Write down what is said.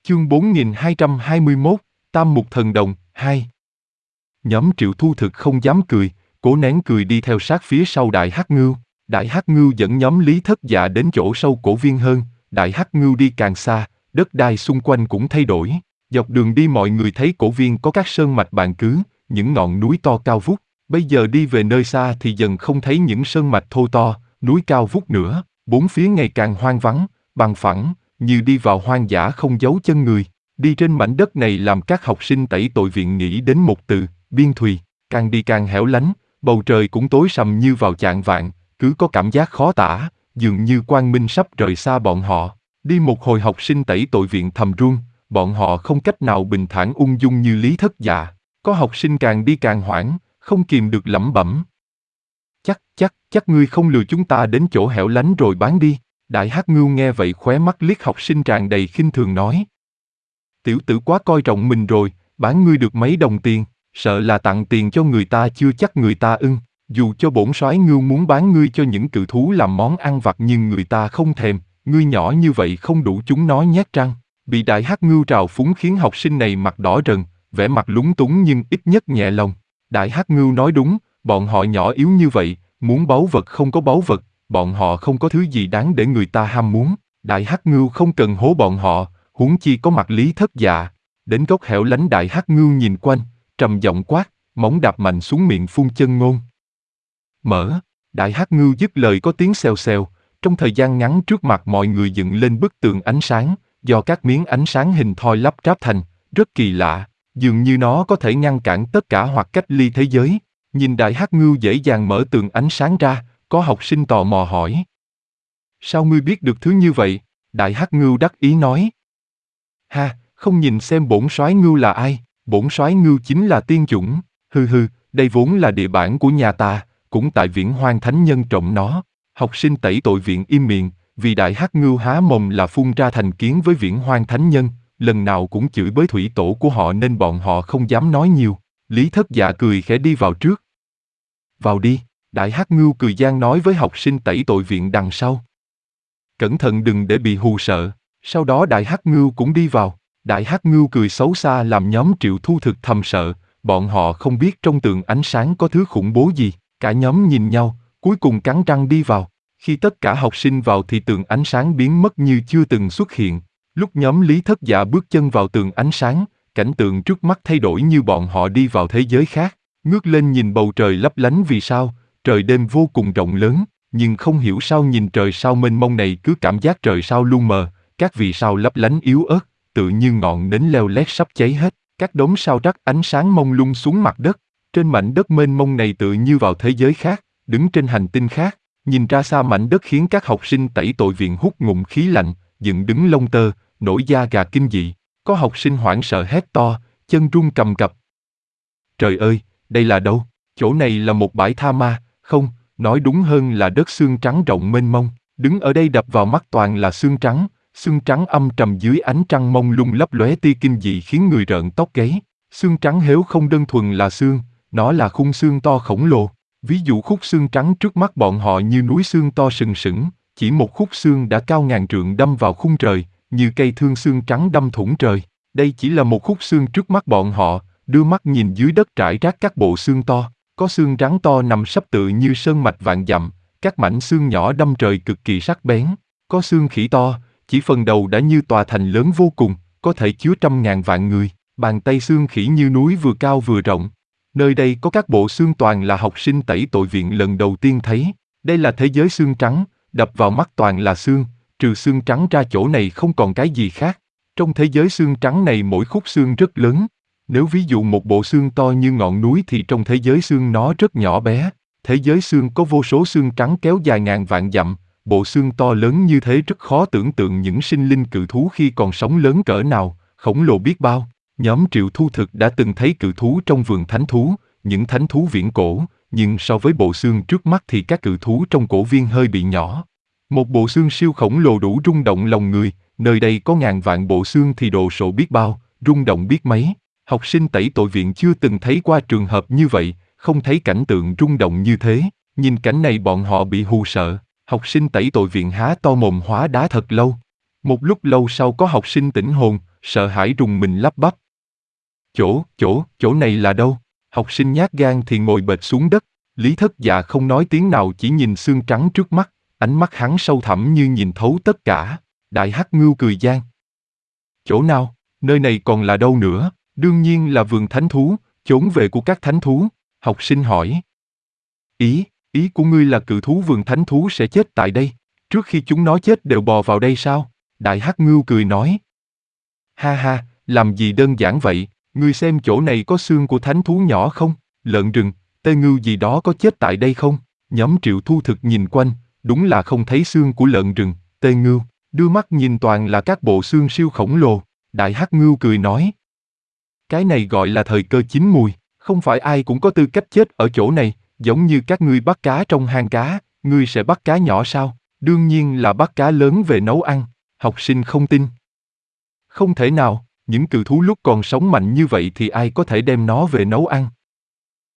Chương 4221, Tam Mục Thần Đồng, 2. Nhóm Triệu Thu Thực không dám cười, cố nén cười đi theo sát phía sau Đại Hắc Ngưu. Đại Hắc Ngưu dẫn nhóm Lý Thất Dạ đến chỗ sâu cổ viên hơn, Đại Hắc Ngưu đi càng xa, đất đai xung quanh cũng thay đổi. Dọc đường đi mọi người thấy cổ viên có các sơn mạch bàn cứ, những ngọn núi to cao vút. Bây giờ đi về nơi xa thì dần không thấy những sơn mạch thô to, núi cao vút nữa, bốn phía ngày càng hoang vắng, bằng phẳng, như đi vào hoang dã không dấu chân người. Đi trên mảnh đất này làm các học sinh tẩy tội viện nghĩ đến một từ, biên thùy. Càng đi càng hẻo lánh, bầu trời cũng tối sầm như vào chạng vạng, cứ có cảm giác khó tả, dường như quang minh sắp rời xa bọn họ. Đi một hồi học sinh tẩy tội viện thầm run, bọn họ không cách nào bình thản ung dung như Lý Thất Dạ. Có học sinh càng đi càng hoảng, không kìm được lẩm bẩm. Chắc ngươi không lừa chúng ta đến chỗ hẻo lánh rồi bán đi. Đại Hắc Ngưu nghe vậy khóe mắt liếc học sinh tràn đầy khinh thường nói. Tiểu tử quá coi trọng mình rồi, bán ngươi được mấy đồng tiền, sợ là tặng tiền cho người ta chưa chắc người ta ưng. Dù cho bổn soái Ngưu muốn bán ngươi cho những cự thú làm món ăn vặt nhưng người ta không thèm, ngươi nhỏ như vậy không đủ chúng nó nhát răng. Bị Đại Hắc Ngưu trào phúng khiến học sinh này mặt đỏ rần, vẻ mặt lúng túng nhưng ít nhất nhẹ lòng. Đại Hắc Ngưu nói đúng, bọn họ nhỏ yếu như vậy, muốn báu vật không có báu vật, bọn họ không có thứ gì đáng để người ta ham muốn. Đại Hắc Ngưu không cần hố bọn họ, huống chi có mặt Lý Thất Dạ. Đến góc hẻo lánh Đại Hắc Ngưu nhìn quanh, trầm giọng quát, móng đạp mạnh xuống miệng phun chân ngôn. Mở, Đại Hắc Ngưu dứt lời có tiếng xèo xèo, trong thời gian ngắn trước mặt mọi người dựng lên bức tường ánh sáng, do các miếng ánh sáng hình thoi lắp ráp thành, rất kỳ lạ, dường như nó có thể ngăn cản tất cả hoặc cách ly thế giới. Nhìn Đại Hắc Ngưu dễ dàng mở tường ánh sáng ra, có học sinh tò mò hỏi. Sao ngươi biết được thứ như vậy? Đại Hắc Ngưu đắc ý nói. Ha, không nhìn xem bổn soái Ngưu là ai, bổn soái Ngưu chính là tiên chủng, đây vốn là địa bản của nhà ta, cũng tại Viễn Hoang Thánh Nhân trộm nó. Học sinh tẩy tội viện im miệng, vì Đại Hắc Ngưu há mồm là phun ra thành kiến với Viễn Hoang Thánh Nhân, lần nào cũng chửi bới thủy tổ của họ nên bọn họ không dám nói nhiều. Lý Thất Dạ cười khẽ đi vào trước. Vào đi, Đại Hắc Ngưu cười gian nói với học sinh tẩy tội viện đằng sau. Cẩn thận đừng để bị hù sợ. Sau đó Đại Hắc Ngưu cũng đi vào. Đại Hắc Ngưu cười xấu xa làm nhóm Triệu Thu Thực thầm sợ, bọn họ không biết trong tường ánh sáng có thứ khủng bố gì. Cả nhóm nhìn nhau, cuối cùng cắn răng đi vào. Khi tất cả học sinh vào thì tường ánh sáng biến mất như chưa từng xuất hiện. Lúc nhóm Lý Thất Dạ bước chân vào tường ánh sáng, cảnh tượng trước mắt thay đổi như bọn họ đi vào thế giới khác. Ngước lên nhìn bầu trời lấp lánh vì sao, trời đêm vô cùng rộng lớn, nhưng không hiểu sao nhìn trời sao mênh mông này cứ cảm giác trời sao lu mờ, các vì sao lấp lánh yếu ớt, tự như ngọn nến leo lét sắp cháy hết, các đốm sao rắc ánh sáng mông lung xuống mặt đất. Trên mảnh đất mênh mông này tự như vào thế giới khác, đứng trên hành tinh khác, nhìn ra xa mảnh đất khiến các học sinh tẩy tội viện hút ngụm khí lạnh, dựng đứng lông tơ, nổi da gà kinh dị. Có học sinh hoảng sợ hét to, chân run cầm cập. Trời ơi, đây là đâu? Chỗ này là một bãi tha ma, không, nói đúng hơn là đất xương trắng rộng mênh mông. Đứng ở đây đập vào mắt toàn là xương trắng âm trầm dưới ánh trăng mông lung lấp lóe tia kinh dị khiến người rợn tóc gáy. Xương trắng héo không đơn thuần là xương, nó là khung xương to khổng lồ. Ví dụ khúc xương trắng trước mắt bọn họ như núi xương to sừng sững, chỉ một khúc xương đã cao ngàn trượng đâm vào khung trời, như cây thương xương trắng đâm thủng trời. Đây chỉ là một khúc xương trước mắt bọn họ, đưa mắt nhìn dưới đất trải rác các bộ xương to, có xương rắn to nằm sấp tự như sơn mạch vạn dặm, các mảnh xương nhỏ đâm trời cực kỳ sắc bén, có xương khỉ to, chỉ phần đầu đã như tòa thành lớn vô cùng, có thể chứa trăm ngàn vạn người, bàn tay xương khỉ như núi vừa cao vừa rộng. Nơi đây có các bộ xương toàn là học sinh tẩy tội viện lần đầu tiên thấy, đây là thế giới xương trắng, đập vào mắt toàn là xương, trừ xương trắng ra chỗ này không còn cái gì khác. Trong thế giới xương trắng này mỗi khúc xương rất lớn. Nếu ví dụ một bộ xương to như ngọn núi thì trong thế giới xương nó rất nhỏ bé. Thế giới xương có vô số xương trắng kéo dài ngàn vạn dặm, bộ xương to lớn như thế rất khó tưởng tượng những sinh linh cự thú khi còn sống lớn cỡ nào, khổng lồ biết bao. Nhóm Triệu Thu Thực đã từng thấy cự thú trong vườn thánh thú, những thánh thú viễn cổ, nhưng so với bộ xương trước mắt thì các cự thú trong cổ viên hơi bị nhỏ. Một bộ xương siêu khổng lồ đủ rung động lòng người, nơi đây có ngàn vạn bộ xương thì đồ sộ biết bao, rung động biết mấy. Học sinh tẩy tội viện chưa từng thấy qua trường hợp như vậy, không thấy cảnh tượng rung động như thế, nhìn cảnh này bọn họ bị hù sợ. Học sinh tẩy tội viện há to mồm hóa đá thật lâu. Một lúc lâu sau có học sinh tỉnh hồn, sợ hãi rùng mình lắp bắp. Chỗ này là đâu? Học sinh nhát gan thì ngồi bệt xuống đất, Lý Thất Dạ không nói tiếng nào chỉ nhìn xương trắng trước mắt, ánh mắt hắn sâu thẳm như nhìn thấu tất cả. Đại Hắc Ngưu cười gian. Chỗ nào? Nơi này còn là đâu nữa? Đương nhiên là vườn thánh thú, chốn về của các thánh thú. Học sinh hỏi. Ý của ngươi là cự thú vườn thánh thú sẽ chết tại đây, trước khi chúng nó chết đều bò vào đây sao? Đại Hắc Ngưu cười nói. Ha ha, làm gì đơn giản vậy, ngươi xem chỗ này có xương của thánh thú nhỏ không? Lợn rừng, tê ngưu gì đó có chết tại đây không? Nhóm Triệu Thu Thực nhìn quanh, đúng là không thấy xương của lợn rừng, tê ngưu, đưa mắt nhìn toàn là các bộ xương siêu khổng lồ. Đại Hắc Ngưu cười nói. Cái này gọi là thời cơ chín mùi, không phải ai cũng có tư cách chết ở chỗ này, giống như các ngươi bắt cá trong hang cá, ngươi sẽ bắt cá nhỏ sao? Đương nhiên là bắt cá lớn về nấu ăn. Học sinh không tin. Không thể nào, những cự thú lúc còn sống mạnh như vậy thì ai có thể đem nó về nấu ăn?